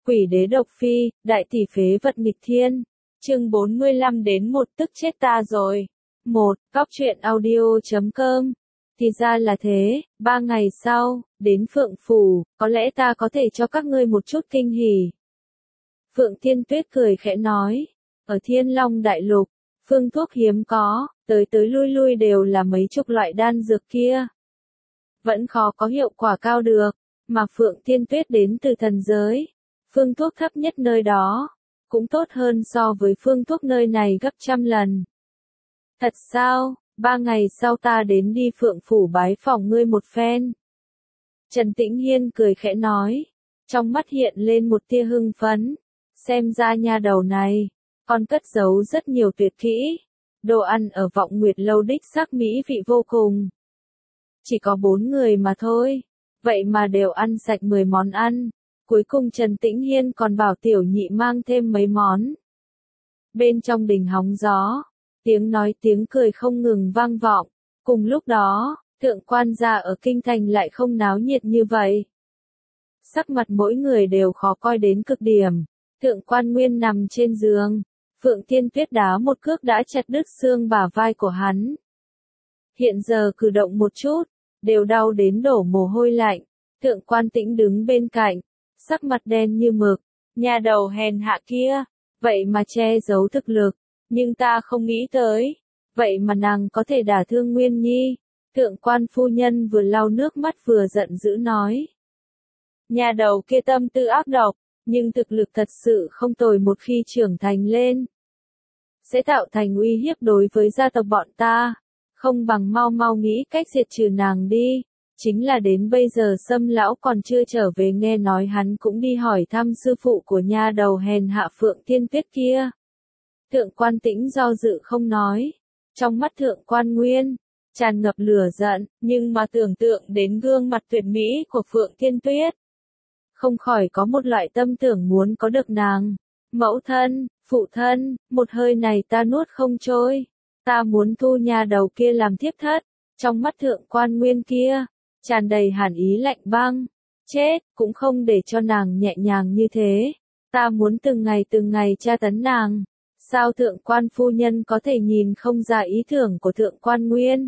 Quỷ đế độc phi, đại tỷ phế vật nghịch thiên. Chương 45 đến 1 tức chết ta rồi. 1. Góc truyện audio.com. Thì ra là thế, 3 ngày sau, đến Phượng Phủ, có lẽ ta có thể cho các ngươi một chút kinh hỉ. Phượng Thiên Tuyết cười khẽ nói, ở Thiên Long Đại Lục, phương thuốc hiếm có, tới lui lui đều là mấy chục loại đan dược kia. Vẫn khó có hiệu quả cao được, mà Phượng Thiên Tuyết đến từ thần giới. Phương thuốc thấp nhất nơi đó, cũng tốt hơn so với phương thuốc nơi này gấp trăm lần. Thật sao, 3 ngày sau ta đến đi Phượng Phủ bái phỏng ngươi một phen. Trần Tĩnh Hiên cười khẽ nói, trong mắt hiện lên một tia hưng phấn, xem ra nha đầu này, còn cất giấu rất nhiều tuyệt kỹ. Đồ ăn ở Vọng Nguyệt Lâu đích xác mỹ vị vô cùng. Chỉ có 4 người mà thôi, vậy mà đều ăn sạch 10 món ăn. Cuối cùng Trần Tĩnh Hiên còn bảo tiểu nhị mang thêm mấy món. Bên trong đình hóng gió, tiếng nói tiếng cười không ngừng vang vọng. Cùng lúc đó, thượng quan gia ở kinh thành lại không náo nhiệt như vậy. Sắc mặt mỗi người đều khó coi đến cực điểm. Thượng quan Nguyên nằm trên giường, Phượng Thiên Tuyết đá một cước đã chặt đứt xương bả vai của hắn. Hiện giờ cử động một chút, đều đau đến đổ mồ hôi lạnh. Thượng quan Tĩnh đứng bên cạnh, sắc mặt đen như mực, nhà đầu hèn hạ kia, vậy mà che giấu thực lực, nhưng ta không nghĩ tới, vậy mà nàng có thể đả thương Nguyên Nhi. Thượng quan phu nhân vừa lau nước mắt vừa giận dữ nói. Nhà đầu kia tâm tư ác độc, nhưng thực lực thật sự không tồi, một khi trưởng thành lên, sẽ tạo thành uy hiếp đối với gia tộc bọn ta, không bằng mau mau nghĩ cách diệt trừ nàng đi. Chính là đến bây giờ Sâm lão còn chưa trở về, nghe nói hắn cũng đi hỏi thăm sư phụ của nha đầu hèn hạ Phượng Thiên Tuyết kia. Thượng quan Tĩnh do dự không nói, trong mắt thượng quan Nguyên tràn ngập lửa giận, nhưng mà tưởng tượng đến gương mặt tuyệt mỹ của Phượng Thiên Tuyết, không khỏi có một loại tâm tưởng muốn có được nàng. Mẫu thân, phụ thân, một hơi này ta nuốt không trôi, ta muốn thu nhà đầu kia làm thiếp thất. Trong mắt thượng quan Nguyên kia tràn đầy hàn ý lạnh băng, chết, cũng không để cho nàng nhẹ nhàng như thế, ta muốn từng ngày tra tấn nàng. Sao thượng quan phu nhân có thể nhìn không ra ý tưởng của thượng quan Nguyên?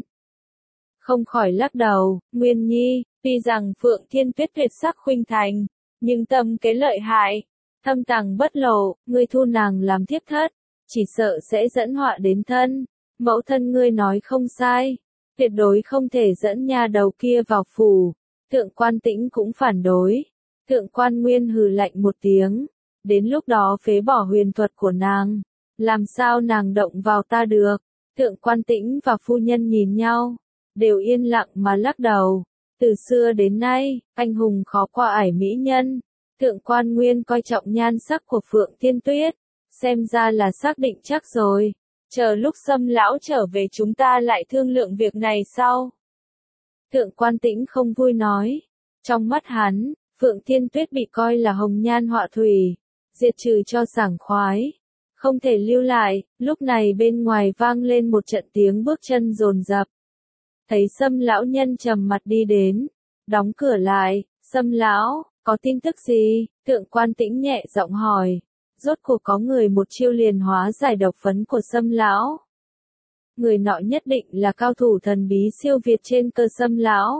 Không khỏi lắc đầu, Nguyên Nhi, tuy rằng Phượng Thiên Tuyết tuyệt sắc khuynh thành, nhưng tâm kế lợi hại, thâm tàng bất lộ, ngươi thu nàng làm thiếp thất, chỉ sợ sẽ dẫn họa đến thân. Mẫu thân ngươi nói không sai, tuyệt đối không thể dẫn nha đầu kia vào phủ. Thượng quan Tĩnh cũng phản đối. Thượng quan Nguyên hừ lạnh một tiếng, đến lúc đó phế bỏ huyền thuật của nàng, làm sao nàng động vào ta được. Thượng quan Tĩnh và phu nhân nhìn nhau, đều yên lặng mà lắc đầu. Từ xưa đến nay, anh hùng khó qua ải mỹ nhân. Thượng quan Nguyên coi trọng nhan sắc của Phượng Thiên Tuyết, xem ra là xác định chắc rồi. Chờ lúc Sâm lão trở về chúng ta lại thương lượng việc này sau. Thượng quan Tĩnh không vui nói. Trong mắt hắn, Phượng Thiên Tuyết bị coi là hồng nhan họa thủy, diệt trừ cho sảng khoái, không thể lưu lại. Lúc này bên ngoài vang lên một trận tiếng bước chân dồn dập. Thấy Sâm lão nhân trầm mặt đi đến, đóng cửa lại. Sâm lão, có tin tức gì? Thượng quan Tĩnh nhẹ giọng hỏi. Rốt cuộc có người một chiêu liền hóa giải độc phấn của Sâm lão. Người nọ nhất định là cao thủ thần bí siêu việt trên cơ Sâm lão.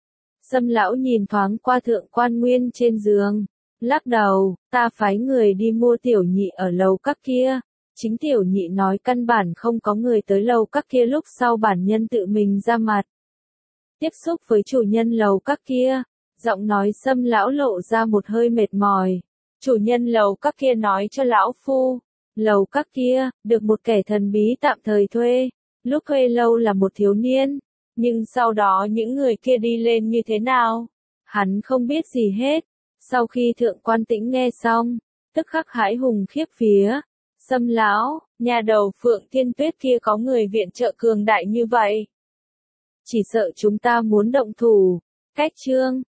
Sâm lão nhìn thoáng qua thượng quan Nguyên trên giường, lắc đầu, ta phái người đi mua tiểu nhị ở lầu các kia. Chính tiểu nhị nói căn bản không có người tới lầu các kia, lúc sau bản nhân tự mình ra mặt tiếp xúc với chủ nhân lầu các kia. Giọng nói Sâm lão lộ ra một hơi mệt mỏi. Chủ nhân lầu các kia nói cho lão phu, lầu các kia được một kẻ thần bí tạm thời thuê. Lúc thuê lâu là một thiếu niên, nhưng sau đó những người kia đi lên như thế nào, hắn không biết gì hết. Sau khi thượng quan Tĩnh nghe xong, tức khắc hãi hùng khiếp vía. Sâm lão, nhà đầu Phượng Thiên Tuyết kia có người viện trợ cường đại như vậy, chỉ sợ chúng ta muốn động thủ. Cách chương